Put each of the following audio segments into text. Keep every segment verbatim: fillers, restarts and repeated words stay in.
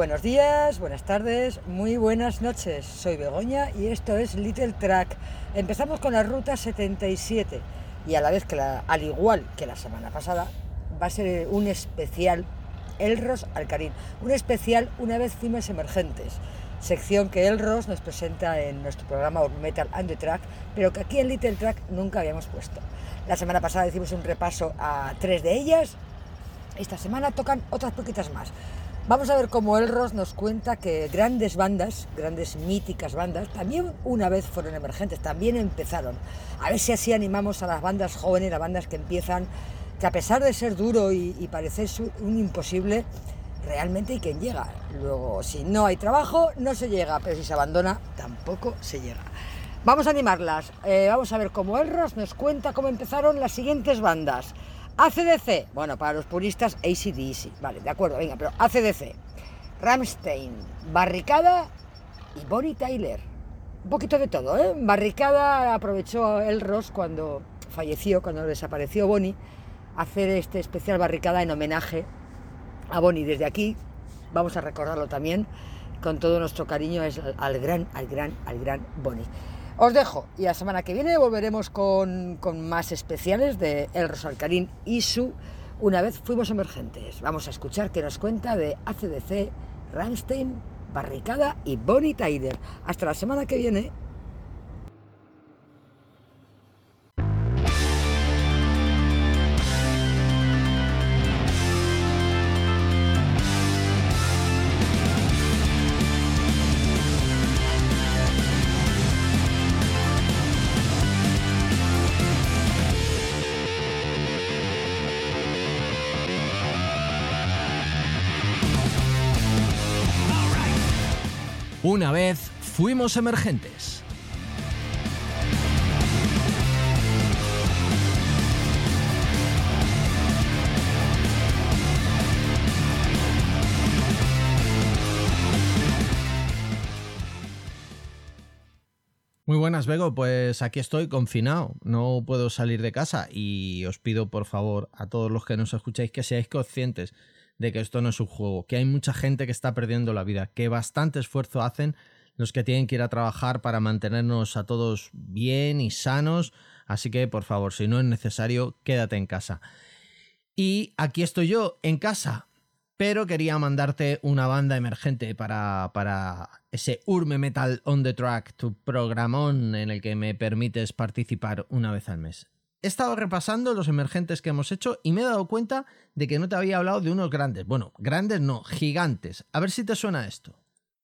Buenos días, buenas tardes, muy buenas noches. Soy Begoña y esto es Little Track. Empezamos con la ruta setenta y siete y a la vez que la, al igual que la semana pasada, va a ser un especial Elros Alcarín. Un especial Una vez fuimos emergentes. Sección que Elros nos presenta en nuestro programa Urban Metal and the Track, pero que aquí en Little Track nunca habíamos puesto. La semana pasada hicimos un repaso a tres de ellas. Esta semana tocan otras poquitas más. Vamos a ver cómo Elros nos cuenta que grandes bandas, grandes míticas bandas, también una vez fueron emergentes, también empezaron. A ver si así animamos a las bandas jóvenes, a bandas que empiezan, que a pesar de ser duro y, y parecer un imposible, realmente hay quien llega. Luego, si no hay trabajo, no se llega, pero si se abandona, tampoco se llega. Vamos a animarlas, eh, vamos a ver cómo Elros nos cuenta cómo empezaron las siguientes bandas. A C D C, bueno, para los puristas A C D C, vale, de acuerdo, venga, pero A C D C, Rammstein, Barricada y Bonnie Tyler. Un poquito de todo, ¿eh? Barricada aprovechó Elros cuando falleció, cuando desapareció Bonnie, hacer este especial Barricada en homenaje a Bonnie. Desde aquí vamos a recordarlo también con todo nuestro cariño es al, al gran, al gran, al gran Bonnie. Os dejo y la semana que viene volveremos con, con más especiales de Elros Alcarín y su Una vez fuimos emergentes. Vamos a escuchar qué nos cuenta de A C D C, Rammstein, Barricada y Bonnie Tyler. Hasta la semana que viene. Una vez fuimos emergentes. Muy buenas, Bego, pues aquí estoy confinado, no puedo salir de casa y os pido por favor a todos los que nos escucháis que seáis conscientes de que esto no es un juego, que hay mucha gente que está perdiendo la vida, que bastante esfuerzo hacen los que tienen que ir a trabajar para mantenernos a todos bien y sanos, así que por favor, si no es necesario, quédate en casa. Y aquí estoy yo, en casa, pero quería mandarte una banda emergente para, para ese Urban Metal on the Track, tu programón en el que me permites participar una vez al mes. He estado repasando los emergentes que hemos hecho y me he dado cuenta de que no te había hablado de unos grandes. Bueno, grandes no, gigantes. A ver si te suena esto.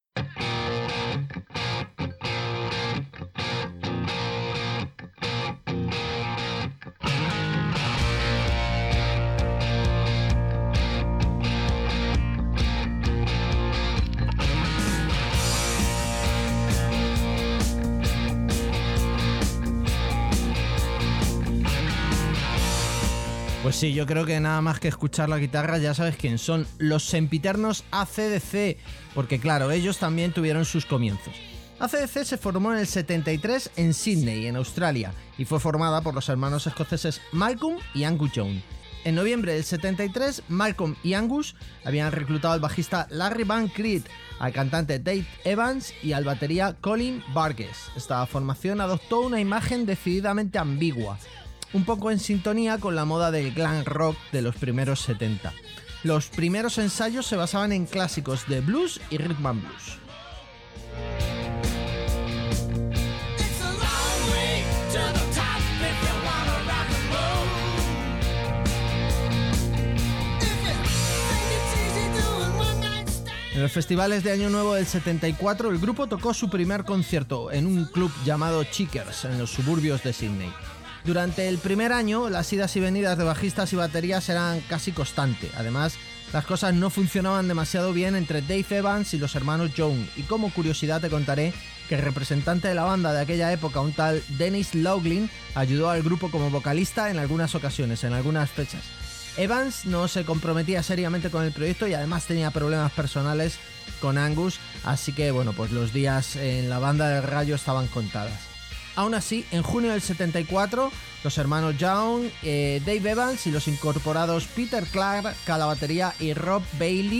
Pues sí, yo creo que nada más que escuchar la guitarra ya sabes quién son, los sempiternos A C D C, porque claro, ellos también tuvieron sus comienzos. A C D C se formó en el setenta y tres en Sydney, en Australia, y fue formada por los hermanos escoceses Malcolm y Angus Young. En noviembre del setenta y tres, Malcolm y Angus habían reclutado al bajista Larry Van Creed, al cantante Dave Evans y al batería Colin Burgess. Esta formación adoptó una imagen decididamente ambigua, un poco en sintonía con la moda del glam rock de los primeros setenta. Los primeros ensayos se basaban en clásicos de blues y rhythm and blues. En los festivales de Año Nuevo del setenta y cuatro, el grupo tocó su primer concierto en un club llamado Checkers, en los suburbios de Sydney. Durante el primer año, las idas y venidas de bajistas y baterías eran casi constantes. Además, las cosas no funcionaban demasiado bien entre Dave Evans y los hermanos Young. Y como curiosidad te contaré que el representante de la banda de aquella época, un tal Dennis Laughlin, ayudó al grupo como vocalista en algunas ocasiones, en algunas fechas. Evans no se comprometía seriamente con el proyecto y además tenía problemas personales con Angus, así que bueno, pues los días en la banda del Rayo estaban contadas. Aún así, en junio del setenta y cuatro, los hermanos Young, eh, Dave Evans y los incorporados Peter Clark a la batería y Rob Bailey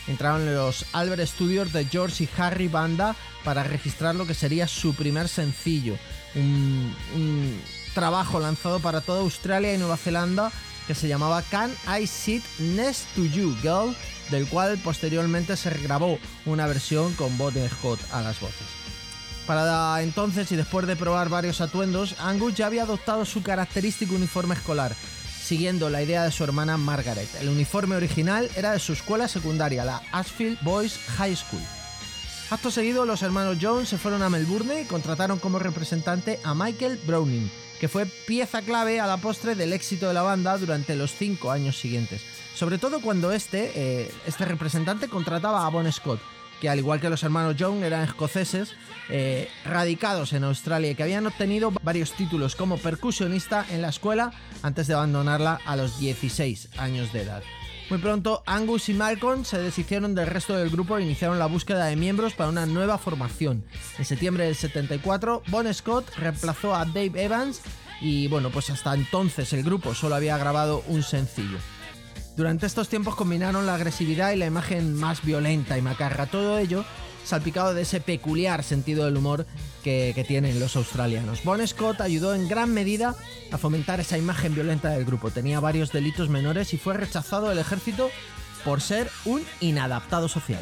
entraron en los Albert Studios de George y Harry Vanda para registrar lo que sería su primer sencillo, un, un trabajo lanzado para toda Australia y Nueva Zelanda que se llamaba Can I Sit Next to You, Girl, del cual posteriormente se grabó una versión con Bon Scott a las voces. Para entonces, y después de probar varios atuendos, Angus ya había adoptado su característico uniforme escolar, siguiendo la idea de su hermana Margaret. El uniforme original era de su escuela secundaria, la Ashfield Boys High School. Acto seguido, los hermanos Jones se fueron a Melbourne y contrataron como representante a Michael Browning, que fue pieza clave a la postre del éxito de la banda durante los cinco años siguientes. Sobre todo cuando este, eh, este representante contrataba a Bon Scott, que al igual que los hermanos Jones eran escoceses, eh, radicados en Australia y que habían obtenido varios títulos como percusionista en la escuela antes de abandonarla a los dieciséis años de edad. Muy pronto, Angus y Malcolm se deshicieron del resto del grupo e iniciaron la búsqueda de miembros para una nueva formación. En septiembre del setenta y cuatro, Bon Scott reemplazó a Dave Evans y bueno, pues hasta entonces el grupo solo había grabado un sencillo. Durante estos tiempos combinaron la agresividad y la imagen más violenta y macarra, todo ello salpicado de ese peculiar sentido del humor que, que tienen los australianos. Bon Scott ayudó en gran medida a fomentar esa imagen violenta del grupo. Tenía varios delitos menores y fue rechazado del ejército por ser un inadaptado social.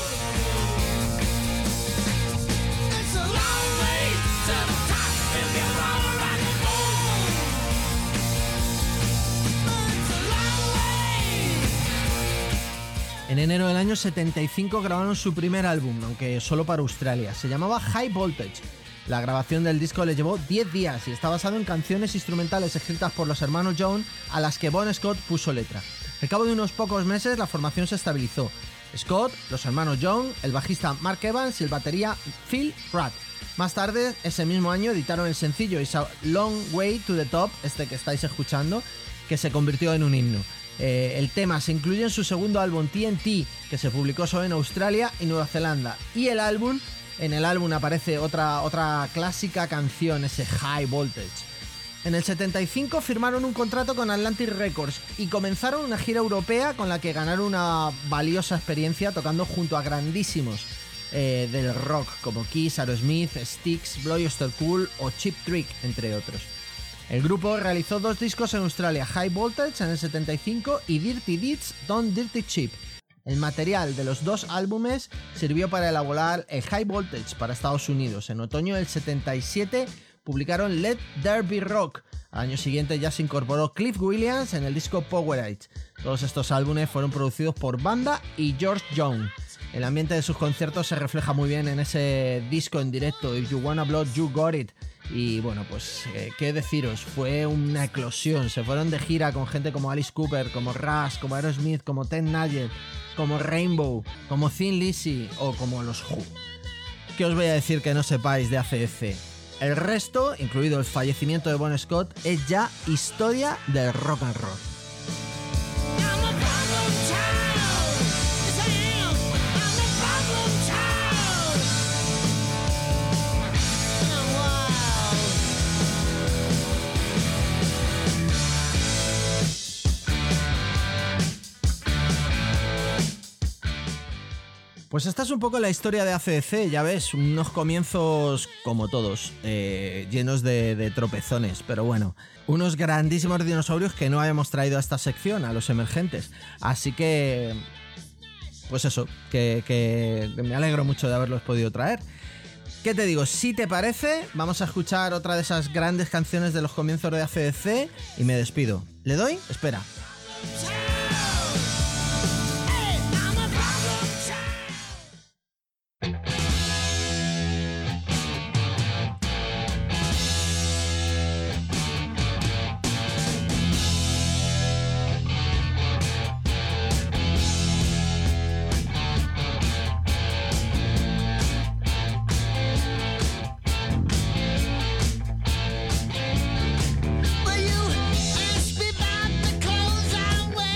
En enero del año setenta y cinco grabaron su primer álbum, aunque solo para Australia. Se llamaba High Voltage. La grabación del disco le llevó diez días y está basado en canciones instrumentales escritas por los hermanos Jones a las que Bon Scott puso letra. Al cabo de unos pocos meses la formación se estabilizó. Scott, los hermanos Jones, el bajista Mark Evans y el batería Phil Pratt. Más tarde, ese mismo año, editaron el sencillo It's a Long Way to the Top, este que estáis escuchando, que se convirtió en un himno. Eh, el tema se incluye en su segundo álbum T N T, que se publicó solo en Australia y Nueva Zelanda. Y el álbum, en el álbum aparece otra, otra clásica canción, ese High Voltage. En el setenta y cinco firmaron un contrato con Atlantic Records y comenzaron una gira europea con la que ganaron una valiosa experiencia tocando junto a grandísimos eh, del rock como Kiss, Aerosmith, Styx, Blue Oyster Cult o Cheap Trick, entre otros. El grupo realizó dos discos en Australia, High Voltage en el setenta y cinco y Dirty Deeds Done Dirty Cheap. El material de los dos álbumes sirvió para elaborar el High Voltage para Estados Unidos. En otoño del setenta y siete publicaron Let There Be Rock. Al año siguiente ya se incorporó Cliff Williams en el disco Powerade. Todos estos álbumes fueron producidos por Vanda y George Young. El ambiente de sus conciertos se refleja muy bien en ese disco en directo, If You Wanna Blood, You Got It. Y bueno, pues, eh, ¿qué deciros? Fue una eclosión. Se fueron de gira con gente como Alice Cooper, como Rush, como Aerosmith, como Ted Nugent, como Rainbow, como Thin Lizzy o como los Who. ¿Qué os voy a decir que no sepáis de A C D C? El resto, incluido el fallecimiento de Bon Scott, es ya historia del rock and roll. Pues esta es un poco la historia de A C D C, ya ves, unos comienzos como todos, eh, llenos de, de tropezones, pero bueno, unos grandísimos dinosaurios que no habíamos traído a esta sección, a los emergentes, así que, pues eso, que, que me alegro mucho de haberlos podido traer. ¿Qué te digo? Si te parece, vamos a escuchar otra de esas grandes canciones de los comienzos de A C D C y me despido. ¿Le doy? Espera. Well, you asked me about the clothes I wear.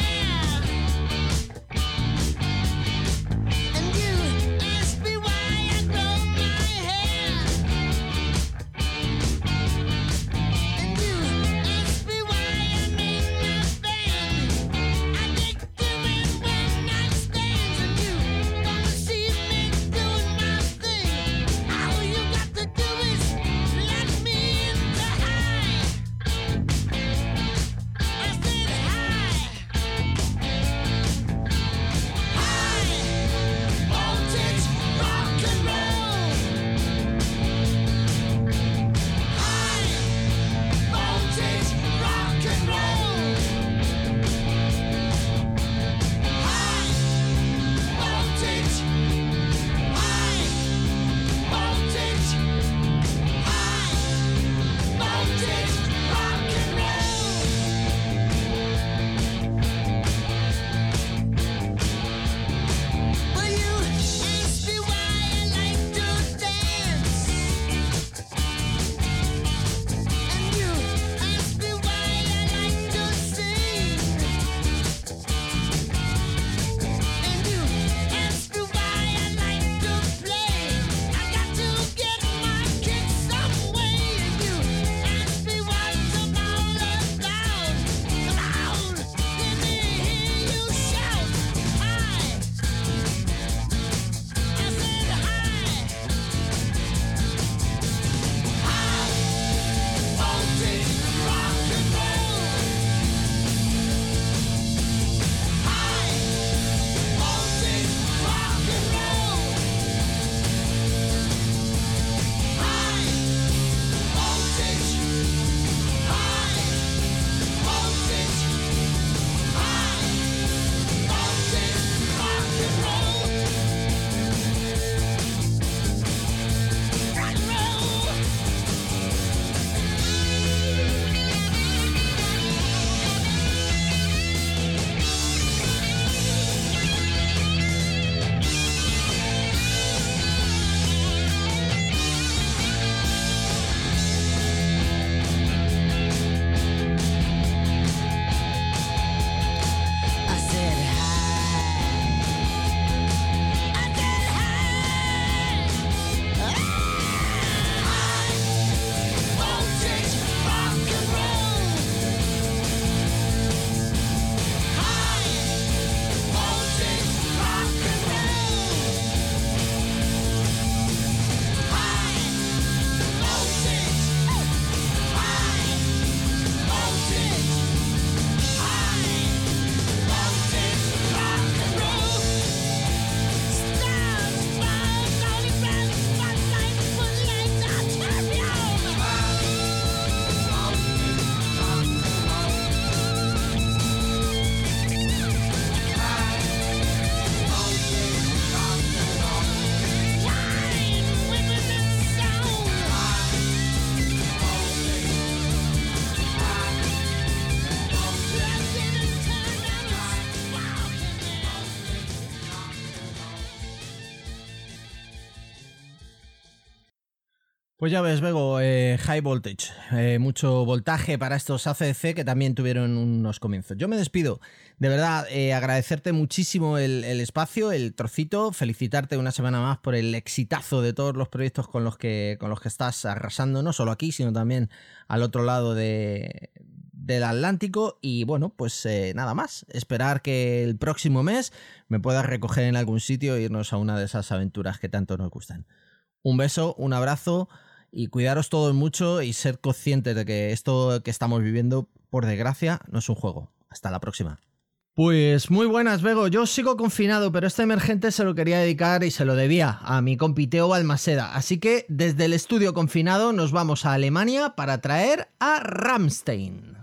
Pues ya ves, Bego, eh, high voltage, eh, mucho voltaje para estos A C D C que también tuvieron unos comienzos. Yo me despido, de verdad, eh, agradecerte muchísimo el, el espacio, el trocito, felicitarte una semana más por el exitazo de todos los proyectos con los que, con los que estás arrasando, no solo aquí, sino también al otro lado de, del Atlántico. Y bueno, pues eh, nada más, esperar que el próximo mes me puedas recoger en algún sitio e irnos a una de esas aventuras que tanto nos gustan. Un beso, un abrazo. Y cuidaros todos mucho y ser conscientes de que esto que estamos viviendo, por desgracia, no es un juego. Hasta la próxima. Pues muy buenas, Bego. Yo sigo confinado, pero este emergente se lo quería dedicar y se lo debía a mi compi Teo Balmaseda. Así que desde el estudio confinado nos vamos a Alemania para traer a Rammstein.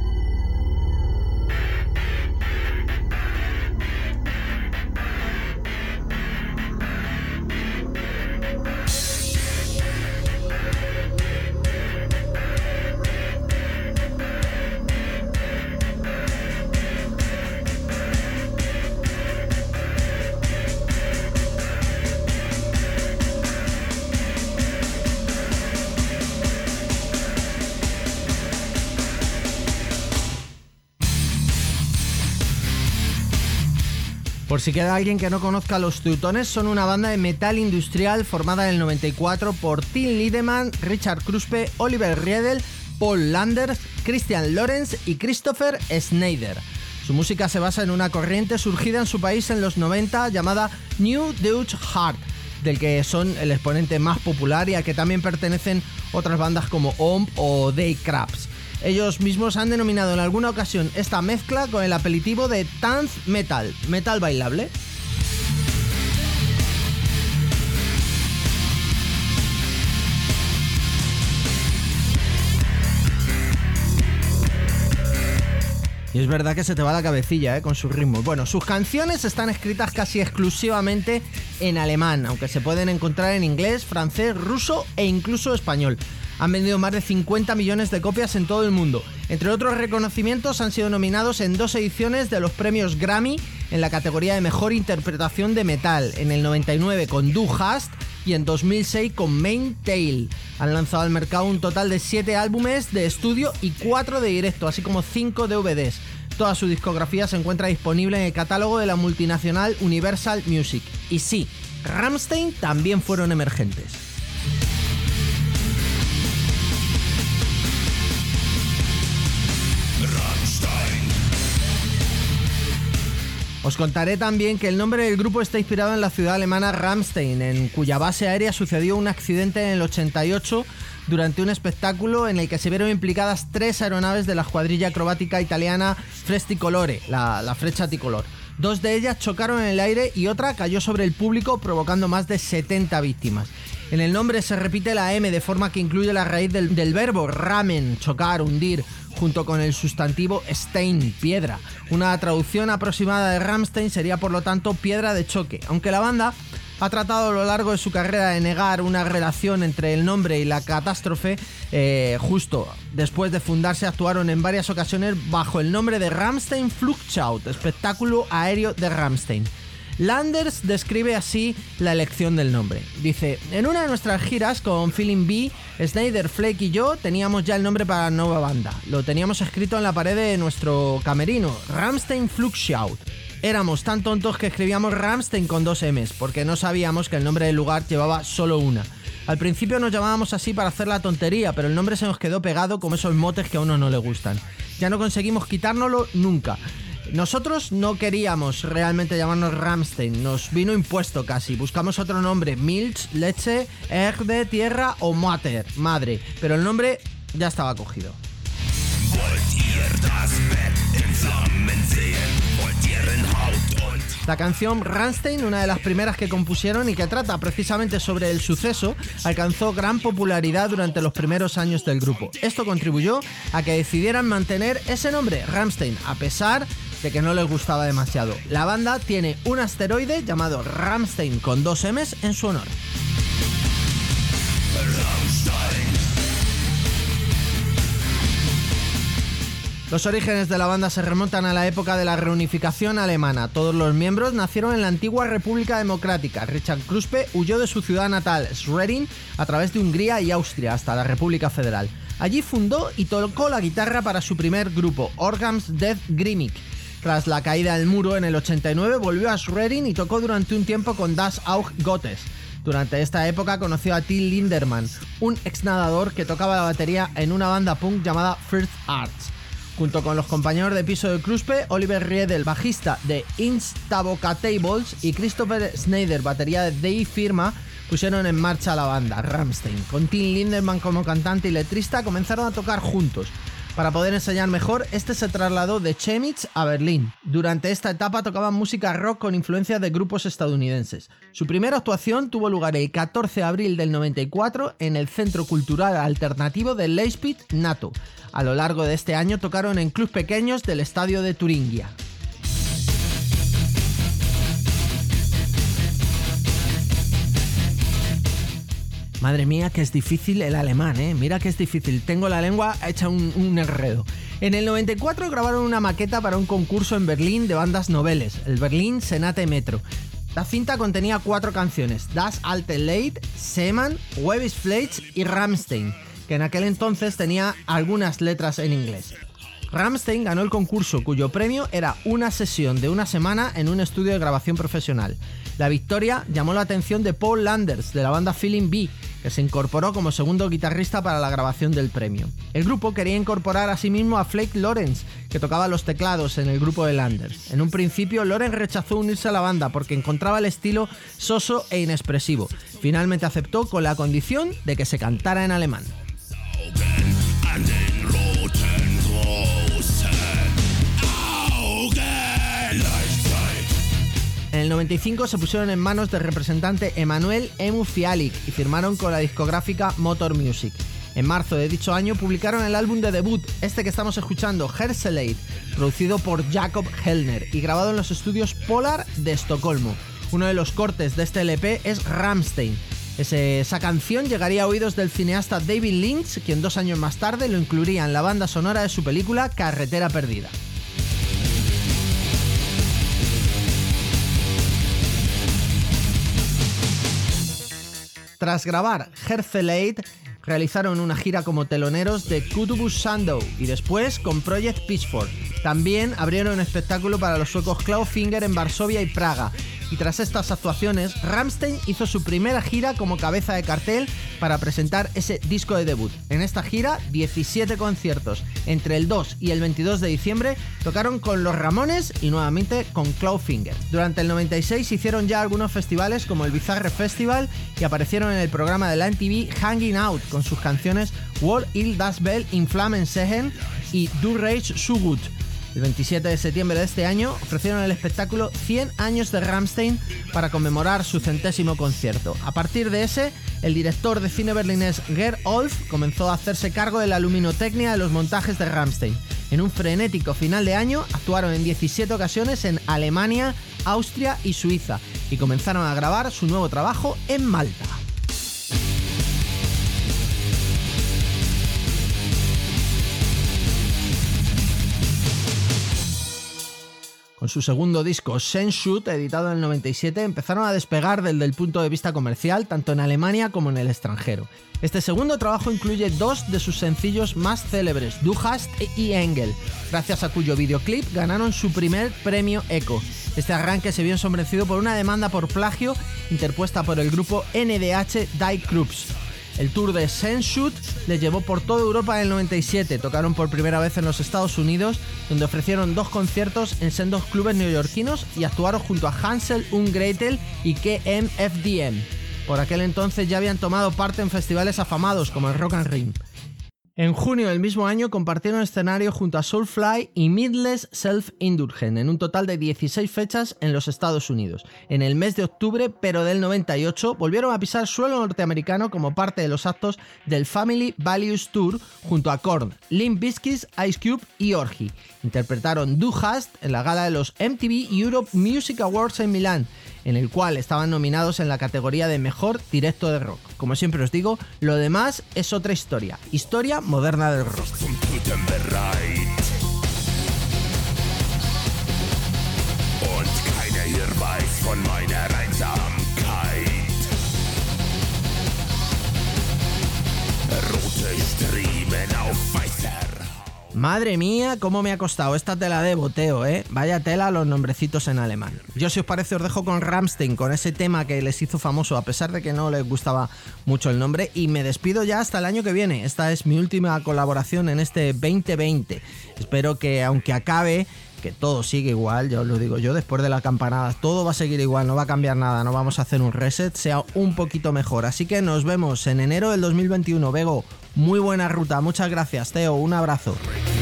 Por si queda alguien que no conozca, los Teutones son una banda de metal industrial formada en el noventa y cuatro por Till Lindemann, Richard Kruspe, Oliver Riedel, Paul Landers, Christian Lorenz y Christopher Schneider. Su música se basa en una corriente surgida en su país en los noventa llamada New Deutsche Hard, del que son el exponente más popular y al que también pertenecen otras bandas como Omp o Die Krabs. Ellos mismos han denominado en alguna ocasión esta mezcla con el apelativo de Tanz Metal, metal bailable. Y es verdad que se te va la cabecilla, ¿eh? Con sus ritmos. Bueno, sus canciones están escritas casi exclusivamente en alemán, aunque se pueden encontrar en inglés, francés, ruso e incluso español. Han vendido más de cincuenta millones de copias en todo el mundo. Entre otros reconocimientos, han sido nominados en dos ediciones de los premios Grammy en la categoría de Mejor Interpretación de Metal, en el noventa y nueve con Du Hast y en dos mil seis con Main Tail. Han lanzado al mercado un total de siete álbumes de estudio y cuatro de directo, así como cinco D V Ds. Toda su discografía se encuentra disponible en el catálogo de la multinacional Universal Music. Y sí, Rammstein también fueron emergentes. Os contaré también que el nombre del grupo está inspirado en la ciudad alemana Ramstein, en cuya base aérea sucedió un accidente en el ochenta y ocho durante un espectáculo en el que se vieron implicadas tres aeronaves de la escuadrilla acrobática italiana Freccicolore, la, la Freccia Tricolor. Dos de ellas chocaron en el aire y otra cayó sobre el público, provocando más de setenta víctimas. En el nombre se repite la M de forma que incluye la raíz del, del verbo ramen, chocar, hundir, junto con el sustantivo Stein, piedra. Una traducción aproximada de Rammstein sería por lo tanto piedra de choque, aunque la banda ha tratado a lo largo de su carrera de negar una relación entre el nombre y la catástrofe. Eh, justo después de fundarse actuaron en varias ocasiones bajo el nombre de Rammstein Flugschau, espectáculo aéreo de Rammstein. Landers describe así la elección del nombre. Dice: en una de nuestras giras con Feeling B, Schneider, Flake y yo teníamos ya el nombre para la nueva banda. Lo teníamos escrito en la pared de nuestro camerino, Rammstein Flugschau. Éramos tan tontos que escribíamos Rammstein con dos M's, porque no sabíamos que el nombre del lugar llevaba solo una. Al principio nos llamábamos así para hacer la tontería, pero el nombre se nos quedó pegado como esos motes que a uno no le gustan. Ya no conseguimos quitárnoslo nunca. Nosotros no queríamos realmente llamarnos Rammstein, nos vino impuesto casi. Buscamos otro nombre, Milch, leche, Erde, tierra o Mater, madre, pero el nombre ya estaba cogido. La canción Rammstein, una de las primeras que compusieron y que trata precisamente sobre el suceso, alcanzó gran popularidad durante los primeros años del grupo. Esto contribuyó a que decidieran mantener ese nombre, Rammstein, a pesar de que no les gustaba demasiado. La banda tiene un asteroide llamado Rammstein con dos M's en su honor. Los orígenes de la banda se remontan a la época de la reunificación alemana. Todos los miembros nacieron en la antigua República Democrática. Richard Kruspe huyó de su ciudad natal, Schwerin, a través de Hungría y Austria hasta la República Federal. Allí fundó y tocó la guitarra para su primer grupo, Organs Death Grimmig. Tras la caída del muro en el ochenta y nueve volvió a Schwerin y tocó durante un tiempo con Das Auge Gottes. Durante esta época conoció a Till Lindemann, un ex nadador que tocaba la batería en una banda punk llamada First Arts. Junto con los compañeros de piso de Kruspe, Oliver Riedel, bajista de Instabocables, y Christopher Schneider, batería de Die Firma, pusieron en marcha la banda Rammstein. Con Till Lindemann como cantante y letrista comenzaron a tocar juntos. Para poder ensayar mejor, este se trasladó de Chemnitz a Berlín. Durante esta etapa tocaban música rock con influencias de grupos estadounidenses. Su primera actuación tuvo lugar el catorce de abril del noventa y cuatro en el Centro Cultural Alternativo de Leipzig, NATO. A lo largo de este año tocaron en clubs pequeños del estadio de Turingia. Madre mía, que es difícil el alemán, ¿eh? Mira que es difícil. Tengo la lengua hecha un, un enredo. En el noventa y cuatro grabaron una maqueta para un concurso en Berlín de bandas noveles, el Berlin Senate Metro. La cinta contenía cuatro canciones: Das alte Lied, Seemann, Webis Fleisch y Rammstein, que en aquel entonces tenía algunas letras en inglés. Rammstein ganó el concurso, cuyo premio era una sesión de una semana en un estudio de grabación profesional. La victoria llamó la atención de Paul Landers, de la banda Feeling B, que se incorporó como segundo guitarrista para la grabación del premio. El grupo quería incorporar asimismo a Flake Lorenz, que tocaba los teclados en el grupo de Landers. En un principio, Lorenz rechazó unirse a la banda porque encontraba el estilo soso e inexpresivo. Finalmente aceptó con la condición de que se cantara en alemán. En el noventa y cinco se pusieron en manos del representante Emanuel Emu Fialik y firmaron con la discográfica Motor Music. En marzo de dicho año publicaron el álbum de debut, este que estamos escuchando, Herseleid, producido por Jakob Hellner y grabado en los estudios Polar de Estocolmo. Uno de los cortes de este L P es Rammstein. Ese, esa canción llegaría a oídos del cineasta David Lynch, quien dos años más tarde lo incluiría en la banda sonora de su película Carretera Perdida. Tras grabar Herseleid, realizaron una gira como teloneros de Kutubus Sandow y después con Project Pitchfork. También abrieron un espectáculo para los suecos Clawfinger en Varsovia y Praga. Y tras estas actuaciones, Rammstein hizo su primera gira como cabeza de cartel para presentar ese disco de debut. En esta gira, diecisiete conciertos. Entre el dos y el veintidós de diciembre tocaron con Los Ramones y nuevamente con Clawfinger. Durante el noventa y seis hicieron ya algunos festivales como el Bizarre Festival y aparecieron en el programa de la M T V Hanging Out con sus canciones Wohl il das Bell in Flammen sehen y Du Reich so gut. El veintisiete de septiembre de este año ofrecieron el espectáculo cien años de Rammstein para conmemorar su centésimo concierto. A partir de ese, el director de cine berlinés Gerd Olf comenzó a hacerse cargo de la luminotecnia de los montajes de Rammstein. En un frenético final de año actuaron en diecisiete ocasiones en Alemania, Austria y Suiza y comenzaron a grabar su nuevo trabajo en Malta. Con su segundo disco, Sehnsucht, editado en el noventa y siete, empezaron a despegar desde el punto de vista comercial, tanto en Alemania como en el extranjero. Este segundo trabajo incluye dos de sus sencillos más célebres, Du hast y Engel, gracias a cuyo videoclip ganaron su primer premio Echo. Este arranque se vio ensombrecido por una demanda por plagio interpuesta por el grupo N D H Die Krupps. El tour de Sehnsucht les llevó por toda Europa en el noventa y siete, tocaron por primera vez en los Estados Unidos, donde ofrecieron dos conciertos en sendos clubes neoyorquinos y actuaron junto a Hansel und Gretel y K M F D M. Por aquel entonces ya habían tomado parte en festivales afamados como el Rock am Ring. En junio del mismo año compartieron escenario junto a Soulfly y Mindless Self-Indulgent en un total de dieciséis fechas en los Estados Unidos. En el mes de octubre, pero del noventa y ocho, volvieron a pisar suelo norteamericano como parte de los actos del Family Values Tour junto a Korn, Limp Bizkit, Ice Cube y Orgy. Interpretaron Du hast en la gala de los M T V Europe Music Awards en Milán, en el cual estaban nominados en la categoría de Mejor Directo de Rock. Como siempre os digo, lo demás es otra historia, historia moderna del rock. ihr weiß von meiner Einsamkeit. Rote Striemen auf weißer. Madre mía, cómo me ha costado esta tela de boteo, ¿eh? Vaya tela los nombrecitos en alemán. Yo, si os parece, os dejo con Rammstein, con ese tema que les hizo famoso, a pesar de que no les gustaba mucho el nombre, y me despido ya hasta el año que viene. Esta es mi última colaboración en este veinte veinte. Espero que, aunque acabe, que todo sigue igual, ya os lo digo yo, después de la campanada, todo va a seguir igual, no va a cambiar nada, no vamos a hacer un reset, sea un poquito mejor. Así que nos vemos en enero del dos mil veintiuno. Bego, muy buena ruta, muchas gracias, Teo, un abrazo.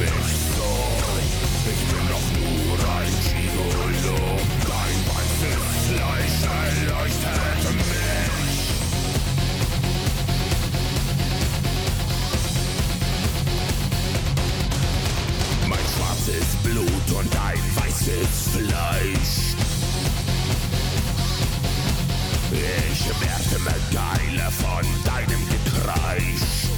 Blut und ein weißes Fleisch. Ich werde mir Teile von deinem Gekreisch.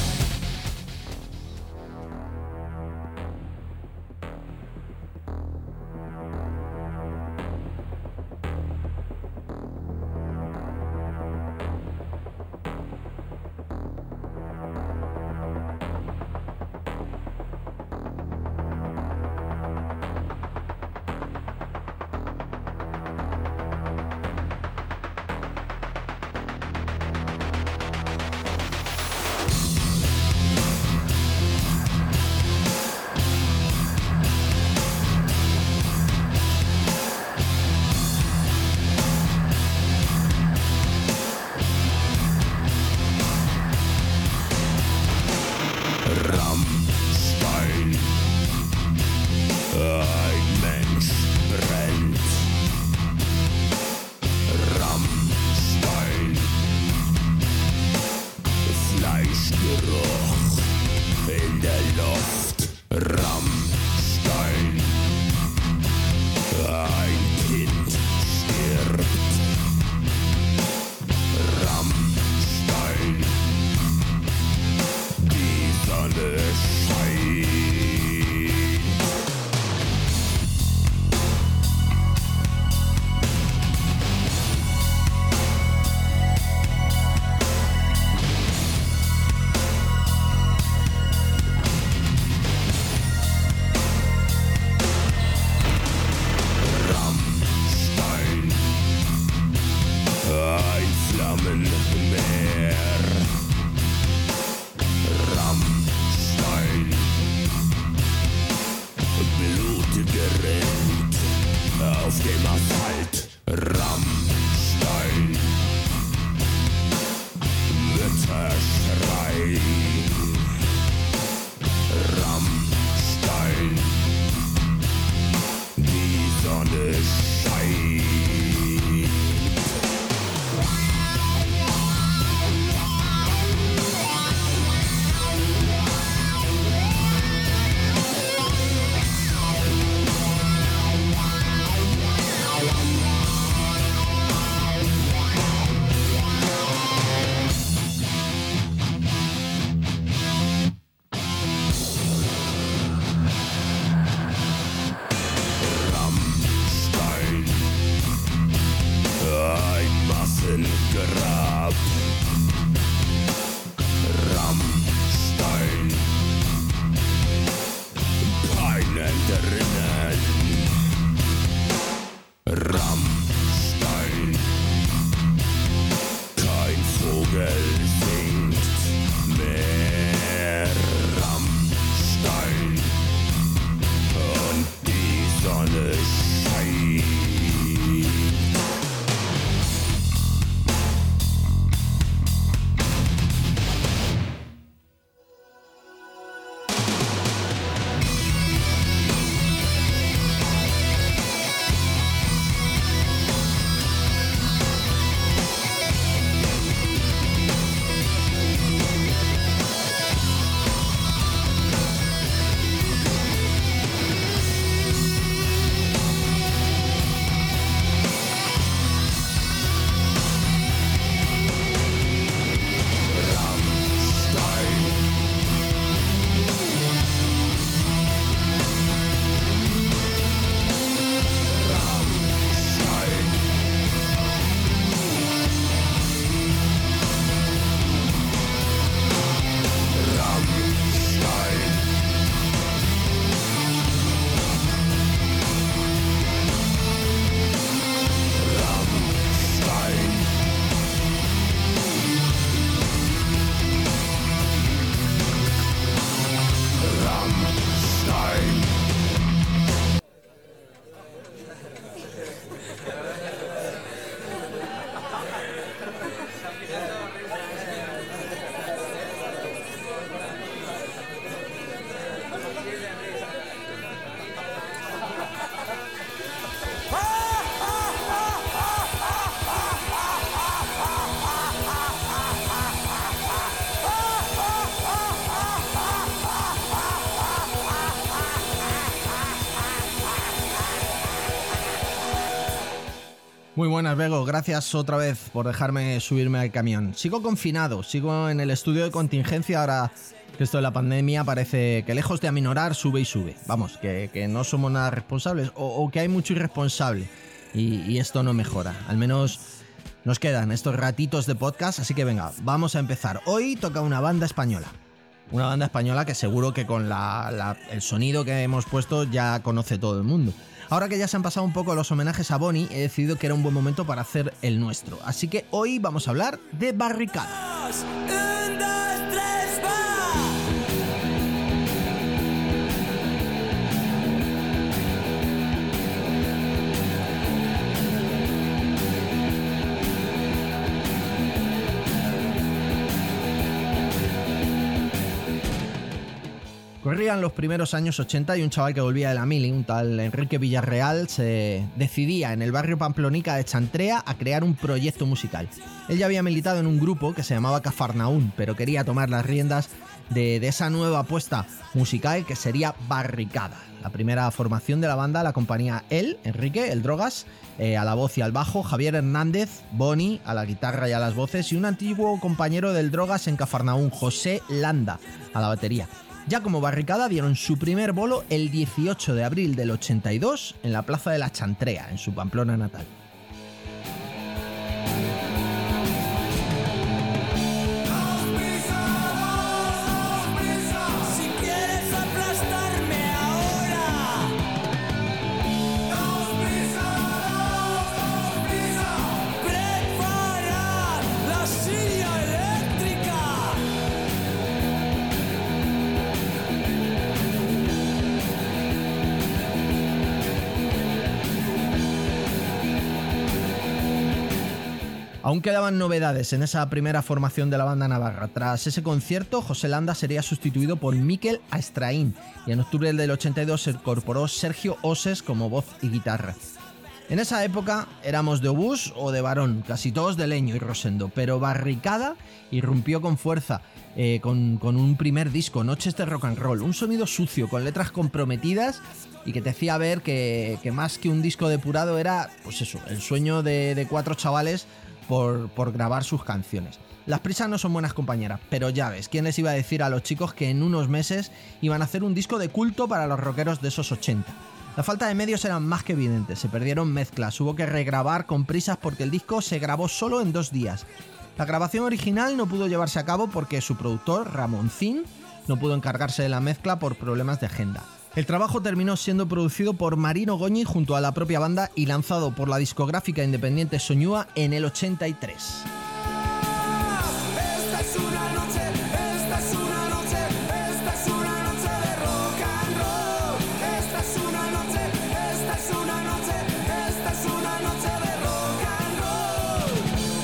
Rammstein, ein Mensch brennt. Rammstein, Fleischgeruch in der Luft. Rammstein, ein Kind stirbt. Rammstein, die Sonne scheint. Rammstein, ein Flammenmeer. Rammstein, Blut gerinnt auf dem Asphalt. Rammstein, Mütter schreien. Rammstein, die Sonne scheint. Rammstein, ein Massengrab. Rammstein, Peinen drinnen. Rammstein, kein Vogel singt mehr. Rammstein, und die Sonne scheint. Muy buenas, Bego. Gracias otra vez por dejarme subirme al camión. Sigo confinado, sigo en el estudio de contingencia ahora que esto de la pandemia parece que lejos de aminorar sube y sube. Vamos, que, que no somos nada responsables o, o que hay mucho irresponsable y, y esto no mejora. Al menos nos quedan estos ratitos de podcast, así que venga, vamos a empezar. Hoy toca una banda española. Una banda española que seguro que con la, la, el sonido que hemos puesto ya conoce todo el mundo. Ahora que ya se han pasado un poco los homenajes a Bonnie, he decidido que era un buen momento para hacer el nuestro. Así que hoy vamos a hablar de Barricada. Un, dos, tres, va. Corrían los primeros años ochenta y un chaval que volvía de la mili, un tal Enrique Villarreal, se decidía en el barrio pamplonica de Chantrea a crear un proyecto musical. Él ya había militado en un grupo que se llamaba Cafarnaún, pero quería tomar las riendas de, de esa nueva apuesta musical que sería Barricada. La primera formación de la banda la acompañaba él, Enrique, el Drogas, eh, a la voz y al bajo, Javier Hernández, Bonnie, a la guitarra y a las voces, y un antiguo compañero del Drogas en Cafarnaún, José Landa, a la batería. Ya como Barricada dieron su primer bolo el dieciocho de abril del ochenta y dos en la plaza de la Chantrea, en su Pamplona natal. Aún quedaban novedades en esa primera formación de la banda navarra. Tras ese concierto, José Landa sería sustituido por Miquel Astraín y en octubre del ochenta y dos se incorporó Sergio Oses como voz y guitarra. En esa época éramos de obús o de varón, casi todos de Leño y Rosendo, pero Barricada irrumpió con fuerza eh, con, con un primer disco, Noches de Rock and Roll, un sonido sucio, con letras comprometidas y que te hacía ver que, que más que un disco depurado era, pues eso, el sueño de, de cuatro chavales Por, por grabar sus canciones. Las prisas no son buenas compañeras, pero ya ves, ¿quién les iba a decir a los chicos que en unos meses iban a hacer un disco de culto para los rockeros de esos ochenta? La falta de medios era más que evidente, se perdieron mezclas, hubo que regrabar con prisas porque el disco se grabó solo en dos días. La grabación original no pudo llevarse a cabo porque su productor, Ramoncín, no pudo encargarse de la mezcla por problemas de agenda. El trabajo terminó siendo producido por Marino Goñi junto a la propia banda y lanzado por la discográfica independiente Soñúa en el ochenta y tres. Esta es una noche, esta es una noche, esta es una noche de rock and roll. Esta es una noche, esta es una noche, esta es una noche de rock and roll.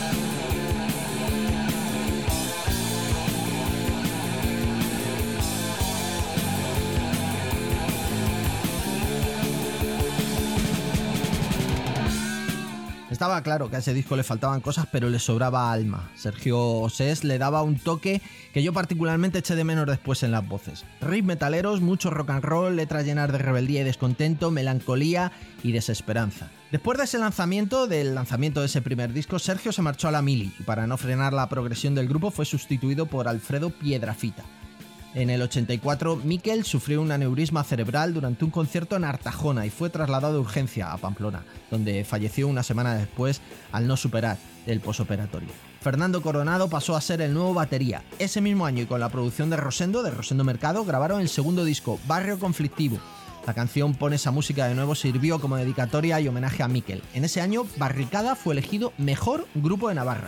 Estaba claro que a ese disco le faltaban cosas, pero le sobraba alma. Sergio Osés le daba un toque que yo particularmente eché de menos después en las voces. Riff metaleros, mucho rock and roll, letras llenas de rebeldía y descontento, melancolía y desesperanza. Después de ese lanzamiento, del lanzamiento de ese primer disco, Sergio se marchó a la mili y para no frenar la progresión del grupo fue sustituido por Alfredo Piedrafita. En el ochenta y cuatro, Miquel sufrió un aneurisma cerebral durante un concierto en Artajona y fue trasladado de urgencia a Pamplona, donde falleció una semana después al no superar el posoperatorio. Fernando Coronado pasó a ser el nuevo batería. Ese mismo año y con la producción de Rosendo, de Rosendo Mercado, grabaron el segundo disco, Barrio Conflictivo. La canción Pon esa música de nuevo sirvió como dedicatoria y homenaje a Miquel. En ese año, Barricada fue elegido mejor grupo de Navarra.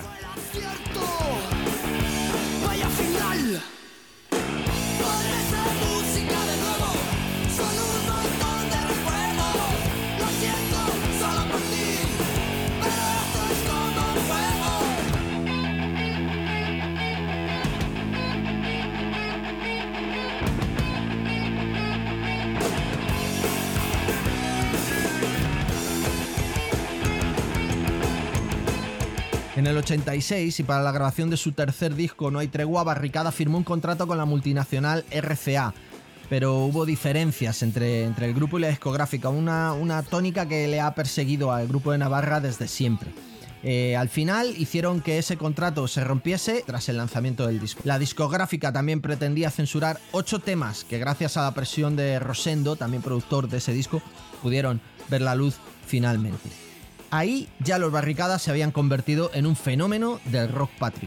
Vaya final. Pon esa música de nuevo, son un montón de recuerdos. Lo siento solo por ti, pero esto es como un juego. En el ochenta y seis, y para la grabación de su tercer disco No hay tregua, Barricada firmó un contrato con la multinacional R C A. pero hubo diferencias entre, entre el grupo y la discográfica, una, una tónica que le ha perseguido al grupo de Navarra desde siempre. Eh, al final hicieron que ese contrato se rompiese tras el lanzamiento del disco. La discográfica también pretendía censurar ocho temas que, gracias a la presión de Rosendo, también productor de ese disco, pudieron ver la luz finalmente. Ahí ya los Barricadas se habían convertido en un fenómeno del rock patrio.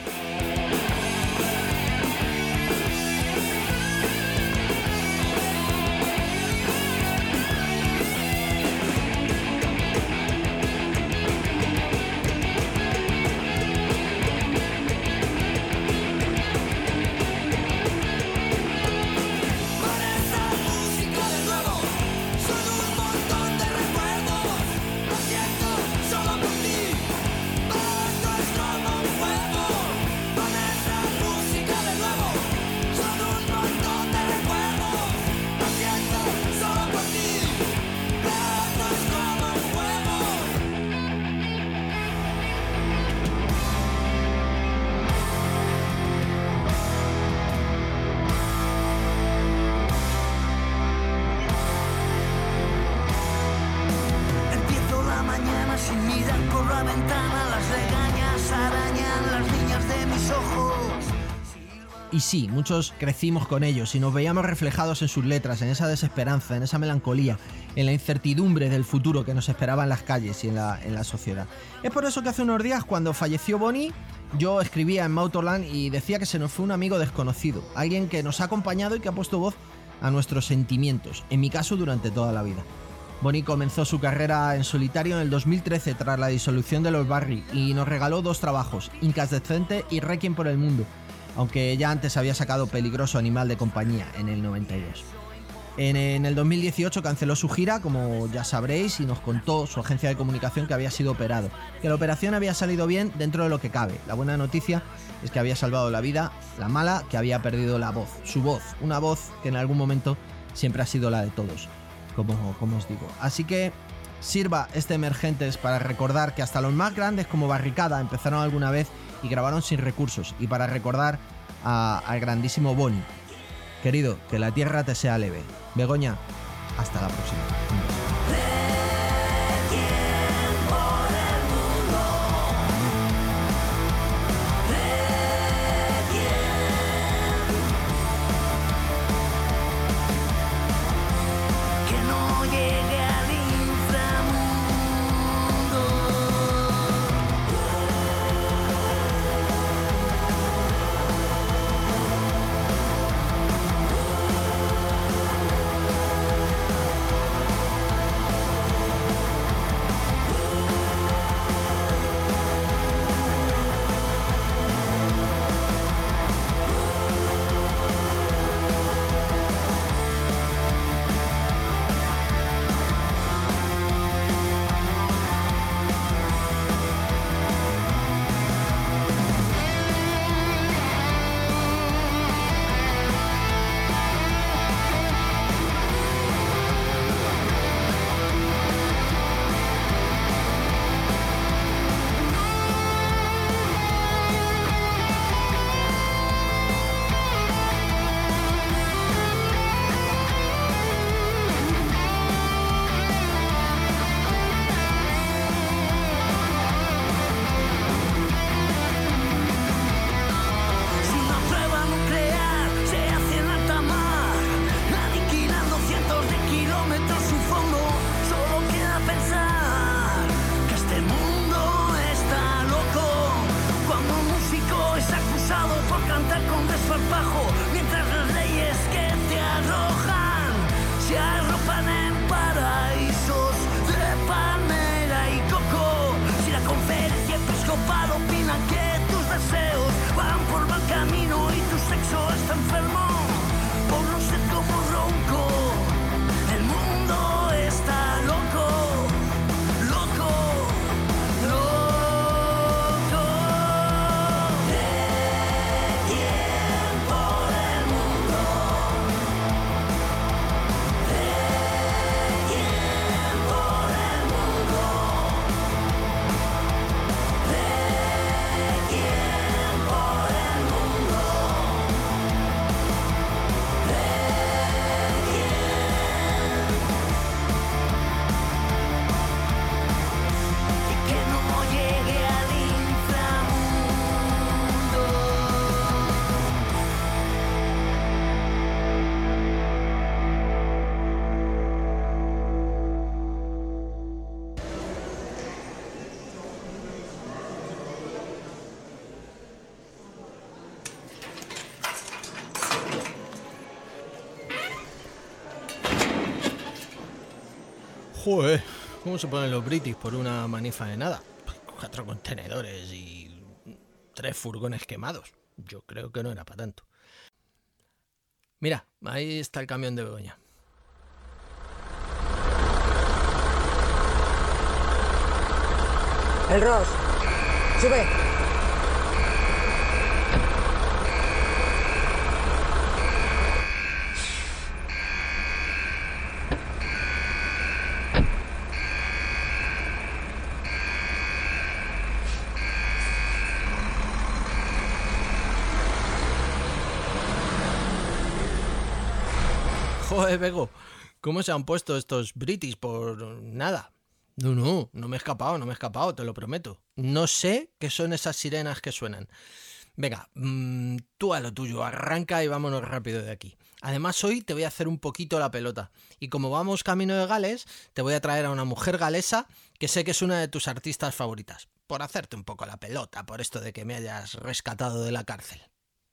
Y sí, muchos crecimos con ellos y nos veíamos reflejados en sus letras, en esa desesperanza, en esa melancolía, en la incertidumbre del futuro que nos esperaba en las calles y en la, en la sociedad. Es por eso que hace unos días, cuando falleció Bonnie, yo escribía en Motorland y decía que se nos fue un amigo desconocido, alguien que nos ha acompañado y que ha puesto voz a nuestros sentimientos, en mi caso durante toda la vida. Bonnie comenzó su carrera en solitario en el dos mil trece tras la disolución de los Barry y nos regaló dos trabajos, Incandescente y Requiem por el Mundo, aunque ya antes había sacado Peligroso Animal de Compañía en el noventa y dos. En, en el dos mil dieciocho canceló su gira, como ya sabréis, y nos contó su agencia de comunicación que había sido operado, que la operación había salido bien dentro de lo que cabe. La buena noticia es que había salvado la vida, la mala que había perdido la voz, su voz, una voz que en algún momento siempre ha sido la de todos, como, como os digo. Así que sirva este Emergentes para recordar que hasta los más grandes como Barricada empezaron alguna vez y grabaron sin recursos, y para recordar a, al grandísimo Bonnie. Querido, que la tierra te sea leve. Begoña, hasta la próxima. Por Joder, ¿cómo se ponen los British por una manifa de nada? Cuatro contenedores y tres furgones quemados. Yo creo que no era para tanto. Mira, ahí está el camión de Begoña. El Ross, sube. Joder, Bego, ¿cómo se han puesto estos British por nada? No, no, no me he escapado, no me he escapado, te lo prometo. No sé qué son esas sirenas que suenan. Venga, mmm, tú a lo tuyo, arranca y vámonos rápido de aquí. Además, hoy te voy a hacer un poquito la pelota. Y como vamos camino de Gales, te voy a traer a una mujer galesa que sé que es una de tus artistas favoritas. Por hacerte un poco la pelota, por esto de que me hayas rescatado de la cárcel.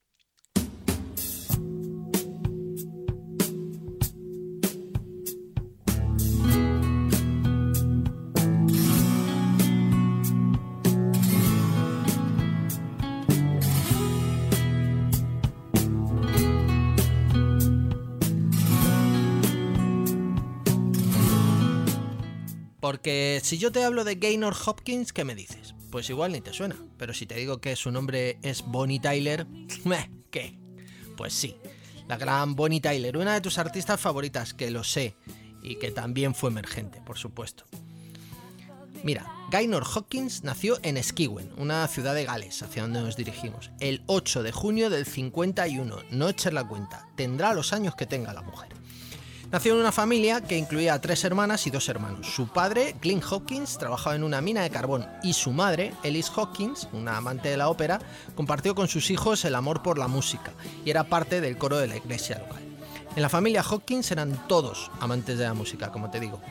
Porque si yo te hablo de Gaynor Hopkins, ¿qué me dices? Pues igual ni te suena, pero si te digo que su nombre es Bonnie Tyler, ¿qué? Pues sí, la gran Bonnie Tyler, una de tus artistas favoritas, que lo sé, y que también fue emergente, por supuesto. Mira, Gaynor Hopkins nació en Skewen, una ciudad de Gales, hacia donde nos dirigimos, el ocho de junio del cincuenta y uno, no eches la cuenta, tendrá los años que tenga la mujer. Nació en una familia que incluía a tres hermanas y dos hermanos. Su padre, Glyn Hopkins, trabajaba en una mina de carbón y su madre, Ellis Hopkins, una amante de la ópera, compartió con sus hijos el amor por la música y era parte del coro de la iglesia local. En la familia Hopkins eran todos amantes de la música, como te digo.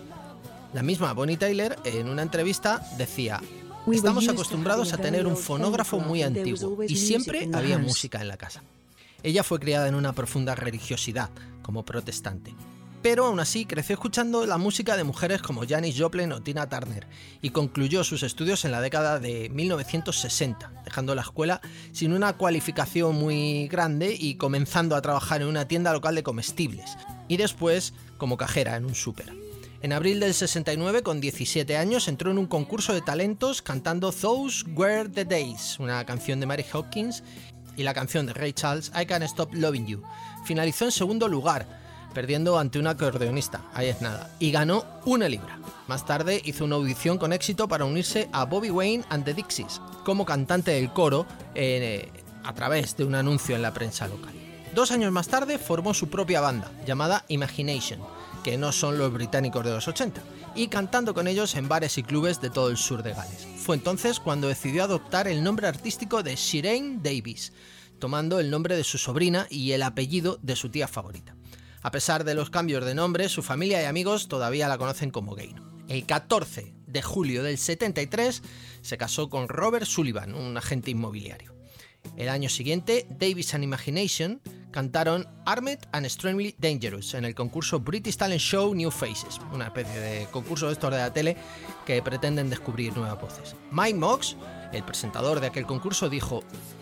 La misma Bonnie Tyler, en una entrevista, decía: estamos acostumbrados a tener un fonógrafo muy antiguo y siempre había música en la casa. Ella fue criada en una profunda religiosidad, como protestante, pero aún así creció escuchando la música de mujeres como Janis Joplin o Tina Turner y concluyó sus estudios en la década de mil novecientos sesenta, dejando la escuela sin una cualificación muy grande y comenzando a trabajar en una tienda local de comestibles y después como cajera en un súper. En abril del sesenta y nueve, con diecisiete años, entró en un concurso de talentos cantando Those Were the Days, una canción de Mary Hopkins, y la canción de Ray Charles, I Can't Stop Loving You. Finalizó en segundo lugar, perdiendo ante un acordeonista, ahí es nada, y ganó una libra. Más tarde hizo una audición con éxito para unirse a Bobby Wayne and the Dixies, como cantante del coro eh, a través de un anuncio en la prensa local. Dos años más tarde formó su propia banda, llamada Imagination, que no son los británicos de los ochenta, y cantando con ellos en bares y clubes de todo el sur de Gales. Fue entonces cuando decidió adoptar el nombre artístico de Sirene Davies, tomando el nombre de su sobrina y el apellido de su tía favorita. A pesar de los cambios de nombre, su familia y amigos todavía la conocen como Gaynor. El catorce de julio del setenta y tres se casó con Robert Sullivan, un agente inmobiliario. El año siguiente, Davies and Imagination cantaron Armed and Extremely Dangerous en el concurso British Talent Show New Faces, una especie de concurso de estos de la tele que pretenden descubrir nuevas voces. Mike Moggs, el presentador de aquel concurso, dijo: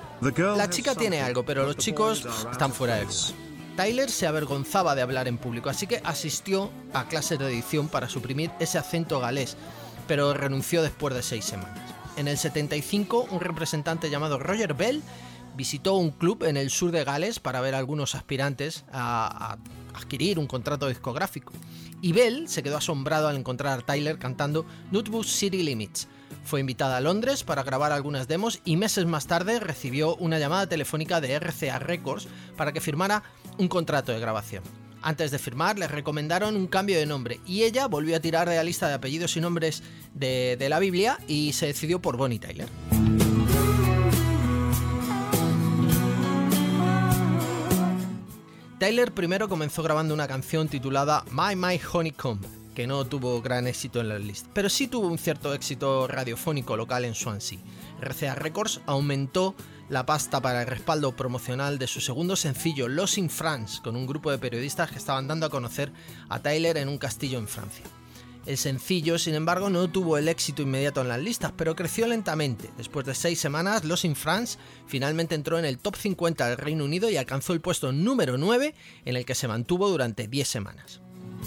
la chica tiene algo, pero los chicos están fuera de duda. Tyler se avergonzaba de hablar en público, así que asistió a clases de edición para suprimir ese acento galés, pero renunció después de seis semanas. En el setenta y cinco, un representante llamado Roger Bell visitó un club en el sur de Gales para ver a algunos aspirantes a, a adquirir un contrato discográfico. Y Bell se quedó asombrado al encontrar a Tyler cantando Nutbush City Limits. Fue invitada a Londres para grabar algunas demos y meses más tarde recibió una llamada telefónica de R C A Records para que firmara un contrato de grabación. Antes de firmar, le recomendaron un cambio de nombre y ella volvió a tirar de la lista de apellidos y nombres de, de la Biblia y se decidió por Bonnie Tyler. Tyler primero comenzó grabando una canción titulada My My Honeycomb, que no tuvo gran éxito en la lista, pero sí tuvo un cierto éxito radiofónico local en Swansea. R C A Records aumentó la pasta para el respaldo promocional de su segundo sencillo, Lost in France, con un grupo de periodistas que estaban dando a conocer a Tyler en un castillo en Francia. El sencillo, sin embargo, no tuvo el éxito inmediato en las listas, pero creció lentamente. Después de seis semanas, Lost in France finalmente entró en el top cincuenta del Reino Unido y alcanzó el puesto número nueve, en el que se mantuvo durante diez semanas.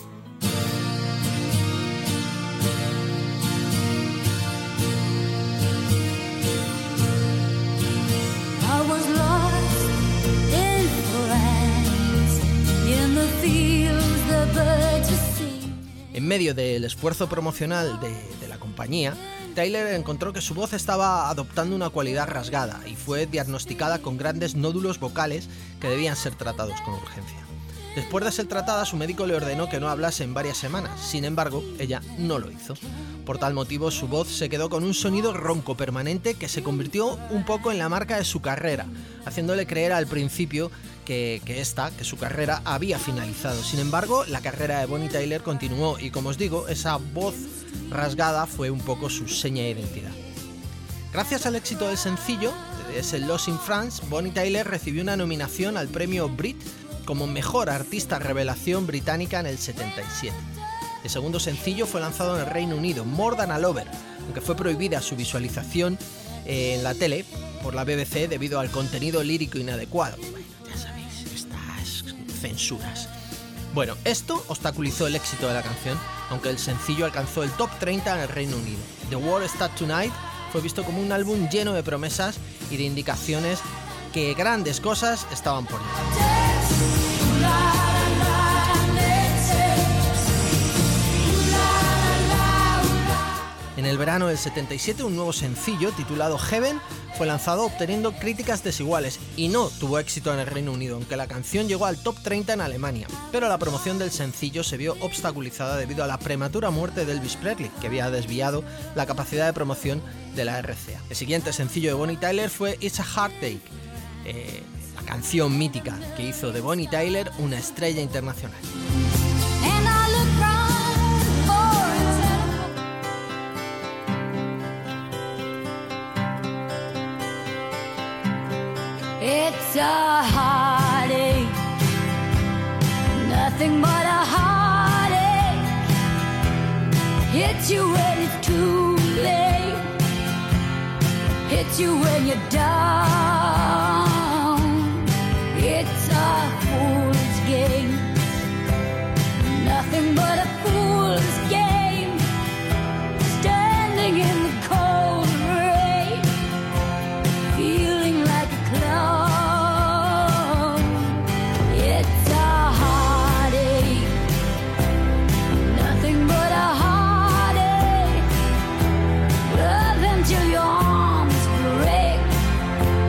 En medio del esfuerzo promocional de, de la compañía, Tyler encontró que su voz estaba adoptando una cualidad rasgada y fue diagnosticada con grandes nódulos vocales que debían ser tratados con urgencia. Después de ser tratada, su médico le ordenó que no hablase en varias semanas. Sin embargo, ella no lo hizo. Por tal motivo, su voz se quedó con un sonido ronco permanente que se convirtió un poco en la marca de su carrera, haciéndole creer al principio que, que esta, que su carrera había finalizado. Sin embargo, la carrera de Bonnie Tyler continuó y, como os digo, esa voz rasgada fue un poco su seña de identidad. Gracias al éxito del sencillo, de ese Lost in France, Bonnie Tyler recibió una nominación al premio Brit como Mejor Artista Revelación Británica en el setenta y siete. El segundo sencillo fue lanzado en el Reino Unido, More Than a Lover, aunque fue prohibida su visualización en la tele por la B B C debido al contenido lírico inadecuado. Bueno, ya sabéis, estas censuras. Bueno, esto obstaculizó el éxito de la canción, aunque el sencillo alcanzó el top treinta en el Reino Unido. The War Starts Tonight fue visto como un álbum lleno de promesas y de indicaciones que grandes cosas estaban por llegar. En el verano del setenta y siete, un nuevo sencillo titulado Heaven fue lanzado, obteniendo críticas desiguales y no tuvo éxito en el Reino Unido, aunque la canción llegó al top treinta en Alemania. Pero la promoción del sencillo se vio obstaculizada debido a la prematura muerte de Elvis Presley, que había desviado la capacidad de promoción de la R C A. El siguiente sencillo de Bonnie Tyler fue It's a Heartache, eh, la canción mítica que hizo de Bonnie Tyler una estrella internacional. It's a heartache, nothing but a heartache. Hits you when it's too late, hits you when you're down. It's a fool's game, nothing but a fool's game. Standing in the cold rain, feeling like a clown. It's a heartache, nothing but a heartache. Love until your arms break,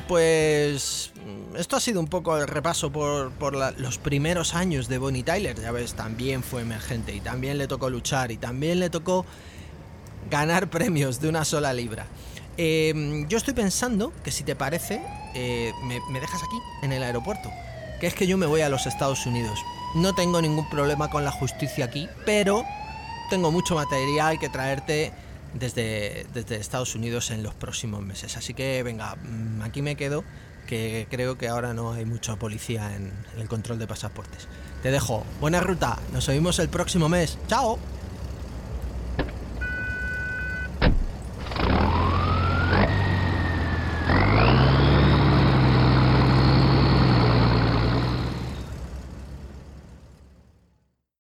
pues esto ha sido un poco el repaso por, por la, los primeros años de Bonnie Tyler. Ya ves, también fue emergente y también le tocó luchar y también le tocó ganar premios de una sola libra. Eh, yo estoy pensando que si te parece, eh, me, me dejas aquí, en el aeropuerto, que es que yo me voy a los Estados Unidos. No tengo ningún problema con la justicia aquí, pero tengo mucho material que traerte desde, desde Estados Unidos en los próximos meses. Así que venga, aquí me quedo, que creo que ahora no hay mucha policía en el control de pasaportes. Te dejo, buena ruta, nos oímos el próximo mes. ¡Chao!